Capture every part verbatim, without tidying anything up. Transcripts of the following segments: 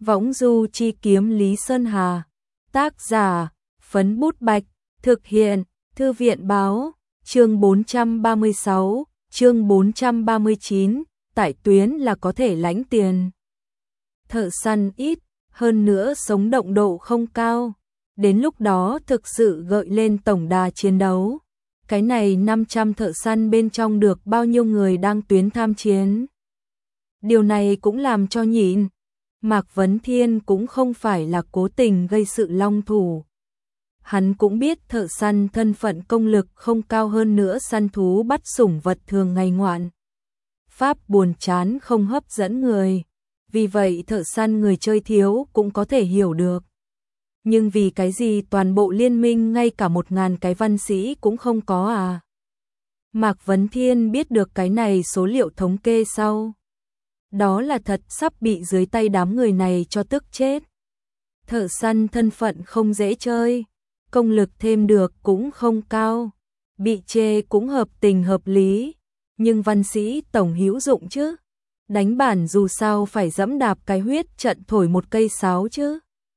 Võng du chi kiếm Lý Sơn Hà. Tác giả, Phấn Bút Bạch. Thực hiện, Thư viện Báo. Chương bốn trăm ba mươi sáu, chương bốn trăm ba mươi chín, tại tuyến là có thể lãnh tiền. Thợ săn ít, hơn nữa sống động độ không cao. Đến lúc đó thực sự gợi lên tổng đà chiến đấu. Cái này năm trăm thợ săn bên trong được bao nhiêu người đang tuyến tham chiến. Điều này cũng làm cho nhịn. Mạc Vấn Thiên cũng không phải là cố tình gây sự long thủ. Hắn cũng biết thợ săn thân phận công lực không cao, hơn nữa săn thú bắt sủng vật thường ngày ngoạn. Pháp buồn chán không hấp dẫn người. Vì vậy thợ săn người chơi thiếu cũng có thể hiểu được. Nhưng vì cái gì toàn bộ liên minh ngay cả một ngàn cái văn sĩ cũng không có à? Mạc Vấn Thiên biết được cái này số liệu thống kê sau. Đó là thật sắp bị dưới tay đám người này cho tức chết. Thợ săn thân phận không dễ chơi, công lực thêm được cũng không cao, bị chê cũng hợp tình hợp lý, nhưng văn sĩ tổng hữu dụng chứ. Đánh bản dù sao phải dẫm đạp cái huyết trận thổi một cây sáo chứ.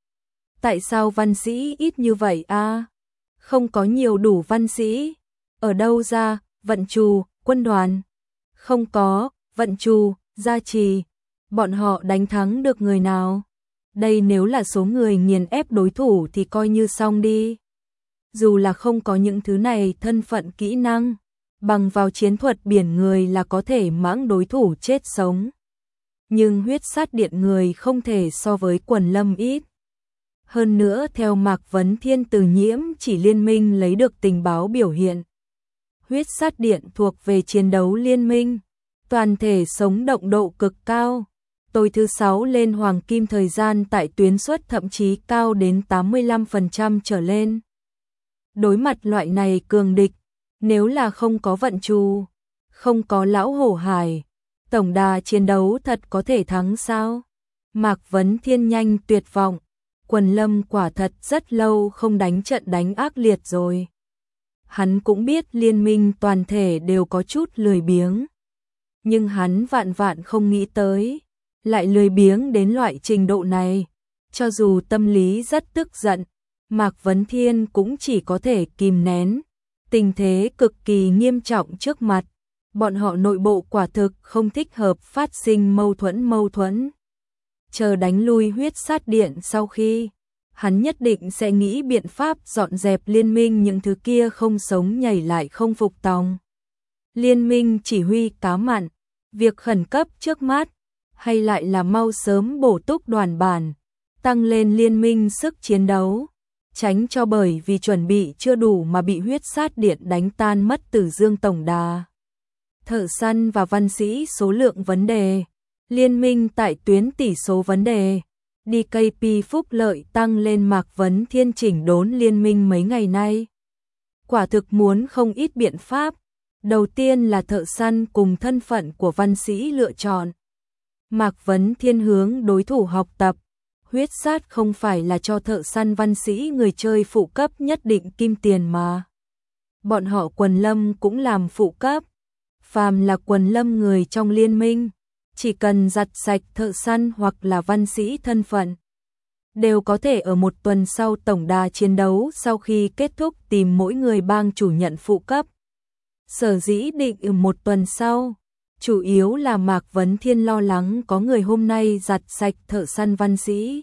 Tại sao văn sĩ ít như vậy a? Không có nhiều đủ văn sĩ. Ở đâu ra, vận trù, quân đoàn? Không có, vận trù, gia trì. Bọn họ đánh thắng được người nào? Đây nếu là số người nghiền ép đối thủ thì coi như xong đi. Dù là không có những thứ này, thân phận kỹ năng, bằng vào chiến thuật biển người là có thể mãng đối thủ chết sống. Nhưng huyết sát điện người không thể so với quần lâm ít. Hơn nữa theo Mạc Vấn Thiên từ nhiễm chỉ liên minh lấy được tình báo biểu hiện. Huyết sát điện thuộc về chiến đấu liên minh, toàn thể sống động độ cực cao. Tối thứ sáu lên hoàng kim thời gian tại tuyến suất thậm chí cao đến tám mươi lăm phần trăm trở lên. Đối mặt loại này cường địch, nếu là không có vận trù, không có lão hổ hải, tổng đà chiến đấu thật có thể thắng sao? Mạc Vấn Thiên nhanh tuyệt vọng. Quần lâm quả thật rất lâu không đánh trận đánh ác liệt rồi. Hắn cũng biết liên minh toàn thể đều có chút lười biếng. Nhưng hắn vạn vạn không nghĩ tới, lại lười biếng đến loại trình độ này. Cho dù tâm lý rất tức giận, Mạc Vấn Thiên cũng chỉ có thể kìm nén. Tình thế cực kỳ nghiêm trọng trước mặt. Bọn họ nội bộ quả thực không thích hợp phát sinh mâu thuẫn mâu thuẫn. Chờ đánh lui huyết sát điện sau khi, hắn nhất định sẽ nghĩ biện pháp dọn dẹp liên minh những thứ kia không sống nhảy lại không phục tòng. Liên minh chỉ huy cá mặn, việc khẩn cấp trước mắt, hay lại là mau sớm bổ túc đoàn bản, tăng lên liên minh sức chiến đấu, tránh cho bởi vì chuẩn bị chưa đủ mà bị huyết sát điện đánh tan mất Tử Dương tổng đà. Thợ săn và văn sĩ số lượng vấn đề. Liên minh tại tuyến tỷ số vấn đề, đê ca pê phúc lợi tăng lên. Mạc Vấn Thiên chỉnh đốn liên minh mấy ngày nay. Quả thực muốn không ít biện pháp. Đầu tiên là thợ săn cùng thân phận của văn sĩ lựa chọn. Mạc Vấn Thiên hướng đối thủ học tập. Huyết sát không phải là cho thợ săn văn sĩ người chơi phụ cấp nhất định kim tiền mà. Bọn họ quần lâm cũng làm phụ cấp. Phàm là quần lâm người trong liên minh, chỉ cần giặt sạch thợ săn hoặc là văn sĩ thân phận, đều có thể ở một tuần sau tổng đà chiến đấu sau khi kết thúc tìm mỗi người bang chủ nhận phụ cấp. Sở dĩ định ở một tuần sau, chủ yếu là Mạc Vấn Thiên lo lắng có người hôm nay giặt sạch thợ săn văn sĩ,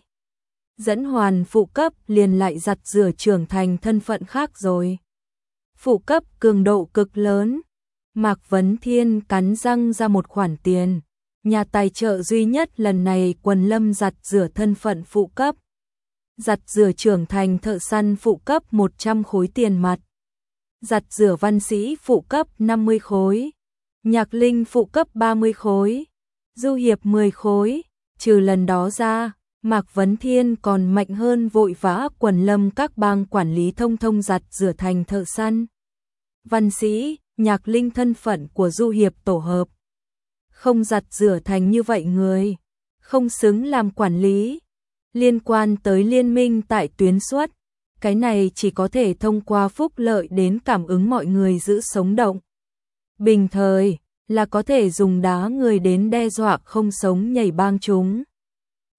dẫn hoàn phụ cấp liền lại giặt rửa trưởng thành thân phận khác rồi. Phụ cấp cường độ cực lớn, Mạc Vấn Thiên cắn răng ra một khoản tiền. Nhà tài trợ duy nhất lần này quần lâm giặt rửa thân phận phụ cấp. Giặt rửa trưởng thành thợ săn phụ cấp một trăm khối tiền mặt. Giặt rửa văn sĩ phụ cấp năm mươi khối. Nhạc linh phụ cấp ba mươi khối. Du hiệp mười khối. Trừ lần đó ra, Mạc Vấn Thiên còn mạnh hơn vội vã quần lâm các bang quản lý thông thông giặt rửa thành thợ săn. Văn sĩ, nhạc linh thân phận của du hiệp tổ hợp. Không giặt rửa thành như vậy người, không xứng làm quản lý. Liên quan tới liên minh tại tuyến suất, cái này chỉ có thể thông qua phúc lợi đến cảm ứng mọi người giữ sống động. Bình thời, là có thể dùng đá người đến đe dọa không sống nhảy bang chúng.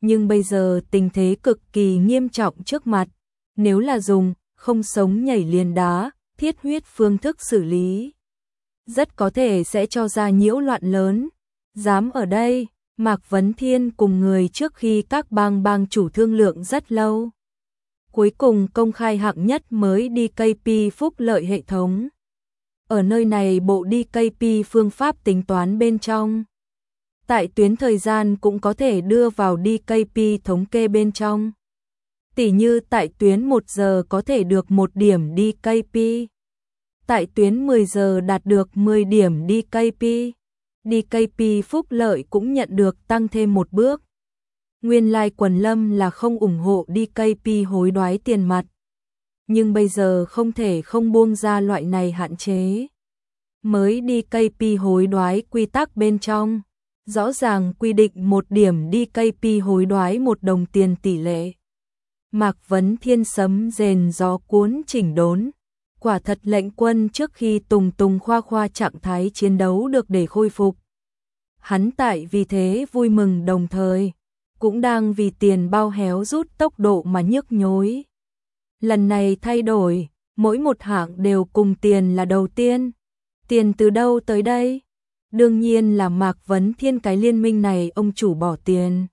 Nhưng bây giờ tình thế cực kỳ nghiêm trọng trước mặt, nếu là dùng không sống nhảy liền đá, thiết huyết phương thức xử lý, rất có thể sẽ cho ra nhiễu loạn lớn. Dám ở đây, Mạc Vấn Thiên cùng người trước khi các bang bang chủ thương lượng rất lâu. Cuối cùng công khai hạng nhất mới đê ca pê phúc lợi hệ thống. Ở nơi này bộ đê ca pê phương pháp tính toán bên trong. Tại tuyến thời gian cũng có thể đưa vào đê ca pê thống kê bên trong. Tỉ như tại tuyến một giờ có thể được một điểm đê ca pê. Tại tuyến mười giờ đạt được mười điểm đê ca pê. đê ca pê phúc lợi cũng nhận được tăng thêm một bước. Nguyên lai Quần Lâm là không ủng hộ đê ca pê hối đoái tiền mặt. Nhưng bây giờ không thể không buông ra loại này hạn chế. Mới đê ca pê hối đoái quy tắc bên trong, rõ ràng quy định một điểm đê ca pê hối đoái một đồng tiền tỷ lệ. Mạc Vấn Thiên sấm rền gió cuốn chỉnh đốn. Quả thật lệnh quân trước khi tùng tùng khoa khoa trạng thái chiến đấu được để khôi phục. Hắn tại vì thế vui mừng đồng thời, cũng đang vì tiền bao héo rút tốc độ mà nhức nhối. Lần này thay đổi, mỗi một hạng đều cùng tiền là đầu tiên. Tiền từ đâu tới đây? Đương nhiên là Mạc Vấn Thiên, cái liên minh này ông chủ bỏ tiền.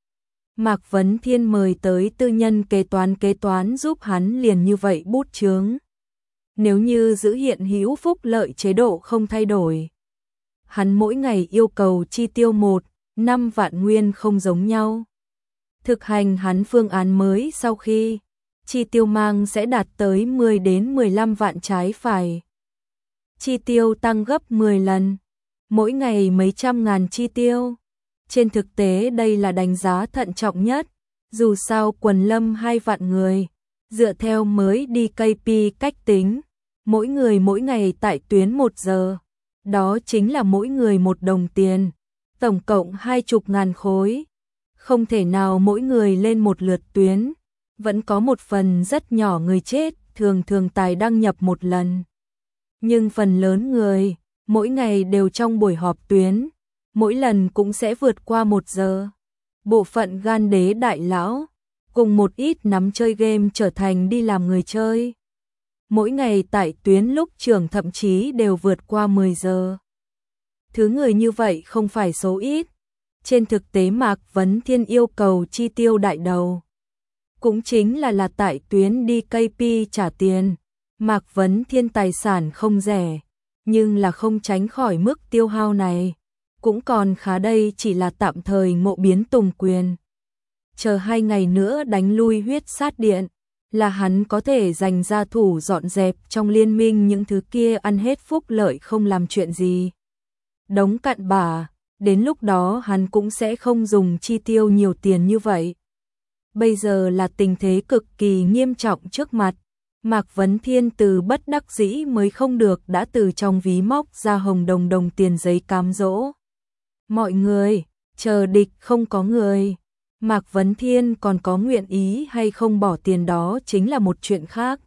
Mạc Vấn Thiên mời tới tư nhân kế toán kế toán giúp hắn liền như vậy bút chướng. Nếu như giữ hiện hữu phúc lợi chế độ không thay đổi, hắn mỗi ngày yêu cầu chi tiêu một, năm vạn nguyên không giống nhau. Thực hành hắn phương án mới sau khi chi tiêu mang sẽ đạt tới mười đến mười lăm vạn trái phải. Chi tiêu tăng gấp mười lần, mỗi ngày mấy trăm ngàn chi tiêu. Trên thực tế đây là đánh giá thận trọng nhất, dù sao Quần Lâm hai vạn người, dựa theo mới đê ca pê cách tính, mỗi người mỗi ngày tại tuyến một giờ, đó chính là mỗi người một đồng tiền, tổng cộng hai chục ngàn khối. Không thể nào mỗi người lên một lượt tuyến, vẫn có một phần rất nhỏ người chết, thường thường tài đăng nhập một lần. Nhưng phần lớn người, mỗi ngày đều trong buổi họp tuyến, mỗi lần cũng sẽ vượt qua một giờ. Bộ phận gan đế đại lão, cùng một ít nắm chơi game trở thành đi làm người chơi. Mỗi ngày tại tuyến lúc trưởng thậm chí đều vượt qua mười giờ. Thứ người như vậy không phải số ít. Trên thực tế Mạc Vấn Thiên yêu cầu chi tiêu đại đầu, cũng chính là là tại tuyến đê ca pê trả tiền. Mạc Vấn Thiên tài sản không rẻ, nhưng là không tránh khỏi mức tiêu hao này. Cũng còn khá, đây chỉ là tạm thời ngộ biến tùng quyền. Chờ hai ngày nữa đánh lui huyết sát điện, là hắn có thể dành ra thủ dọn dẹp trong liên minh những thứ kia ăn hết phúc lợi không làm chuyện gì. Đống cặn bã, đến lúc đó hắn cũng sẽ không dùng chi tiêu nhiều tiền như vậy. Bây giờ là tình thế cực kỳ nghiêm trọng trước mặt. Mạc Vấn Thiên từ bất đắc dĩ mới không được đã từ trong ví móc ra hồng đồng đồng tiền giấy cám dỗ. Mọi người, chờ địch không có người. Mạc Vấn Thiên còn có nguyện ý hay không bỏ tiền đó chính là một chuyện khác.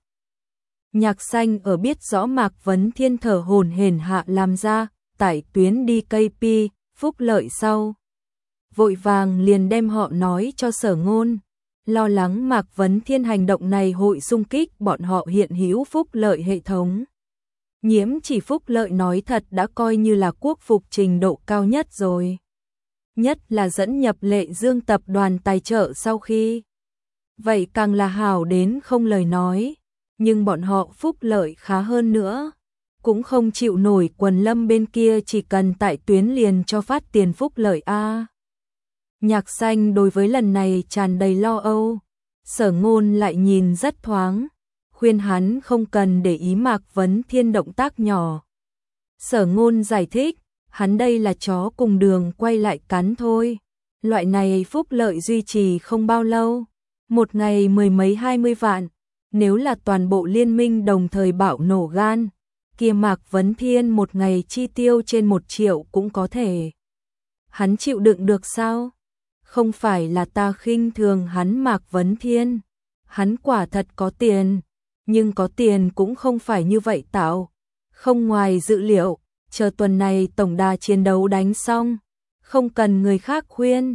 Nhạc Xanh ở biết rõ Mạc Vấn Thiên thở hổn hển hạ làm ra, tại tuyến đê ca pê, phúc lợi sau. Vội vàng liền đem họ nói cho Sở Ngôn, lo lắng Mạc Vấn Thiên hành động này hội xung kích bọn họ hiện hữu phúc lợi hệ thống. Nhiễm chỉ phúc lợi nói thật đã coi như là quốc phục trình độ cao nhất rồi. Nhất là dẫn nhập Lệ Dương tập đoàn tài trợ sau khi. Vậy càng là hảo đến không lời nói. Nhưng bọn họ phúc lợi khá hơn nữa. Cũng không chịu nổi Quần Lâm bên kia chỉ cần tại tuyến liền cho phát tiền phúc lợi a. Nhạc Xanh đối với lần này tràn đầy lo âu. Sở Ngôn lại nhìn rất thoáng, khuyên hắn không cần để ý Mạc Vấn Thiên động tác nhỏ. Sở Ngôn giải thích, hắn đây là chó cùng đường quay lại cắn thôi. Loại này phúc lợi duy trì không bao lâu, một ngày mười mấy hai mươi vạn. Nếu là toàn bộ liên minh đồng thời bạo nổ gan, kia Mạc Vấn Thiên một ngày chi tiêu trên một triệu cũng có thể. Hắn chịu đựng được sao? Không phải là ta khinh thường hắn Mạc Vấn Thiên. Hắn quả thật có tiền, nhưng có tiền cũng không phải như vậy tạo. Không ngoài dự liệu, chờ tuần này tổng đà chiến đấu đánh xong, không cần người khác khuyên,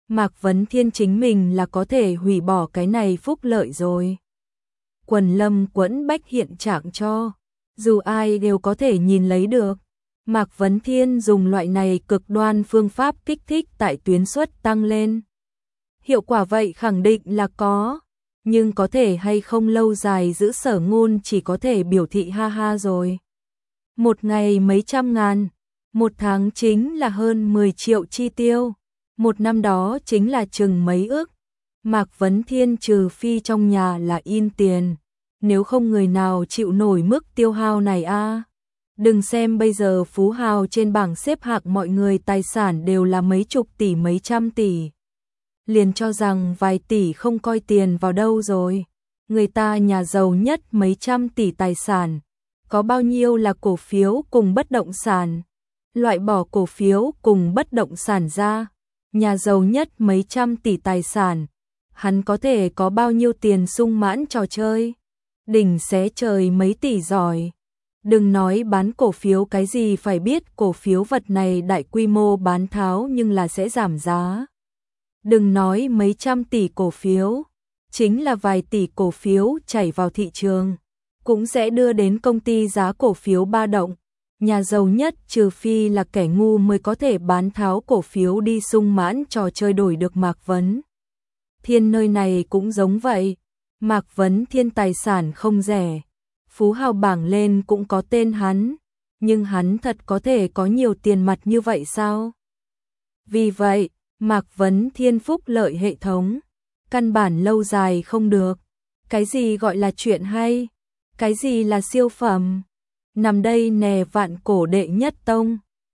Mạc Vấn Thiên chính mình là có thể hủy bỏ cái này phúc lợi rồi. Quần Lâm Quẫn Bách hiện trạng cho, dù ai đều có thể nhìn lấy được. Mạc Vấn Thiên dùng loại này cực đoan phương pháp kích thích tại tuyến suất tăng lên. Hiệu quả vậy khẳng định là có, nhưng có thể hay không lâu dài giữ Sở Ngôn chỉ có thể biểu thị ha ha rồi. Một ngày mấy trăm ngàn, một tháng chính là hơn mười triệu chi tiêu, một năm đó chính là chừng mấy ước. Mạc Vấn Thiên trừ phi trong nhà là in tiền, nếu không người nào chịu nổi mức tiêu hao này a. Đừng xem bây giờ phú hào trên bảng xếp hạng mọi người tài sản đều là mấy chục tỷ mấy trăm tỷ. Liền cho rằng vài tỷ không coi tiền vào đâu rồi. Người ta nhà giàu nhất mấy trăm tỷ tài sản, có bao nhiêu là cổ phiếu cùng bất động sản. Loại bỏ cổ phiếu cùng bất động sản ra, nhà giàu nhất mấy trăm tỷ tài sản, hắn có thể có bao nhiêu tiền sung mãn trò chơi. Đỉnh xé trời mấy tỷ giỏi. Đừng nói bán cổ phiếu cái gì, phải biết cổ phiếu vật này đại quy mô bán tháo nhưng là sẽ giảm giá. Đừng nói mấy trăm tỷ cổ phiếu, chính là vài tỷ cổ phiếu chảy vào thị trường, cũng sẽ đưa đến công ty giá cổ phiếu ba động. Nhà giàu nhất trừ phi là kẻ ngu mới có thể bán tháo cổ phiếu đi sung mãn trò chơi đổi được. Mạc Vấn Thiên nơi này cũng giống vậy. Mạc Vấn Thiên tài sản không rẻ, phú hào bảng lên cũng có tên hắn, nhưng hắn thật có thể có nhiều tiền mặt như vậy sao? Vì vậy, Mạc Vấn Thiên phúc lợi hệ thống, căn bản lâu dài không được. Cái gì gọi là chuyện hay? Cái gì là siêu phẩm? Nằm đây nè vạn cổ đệ nhất tông,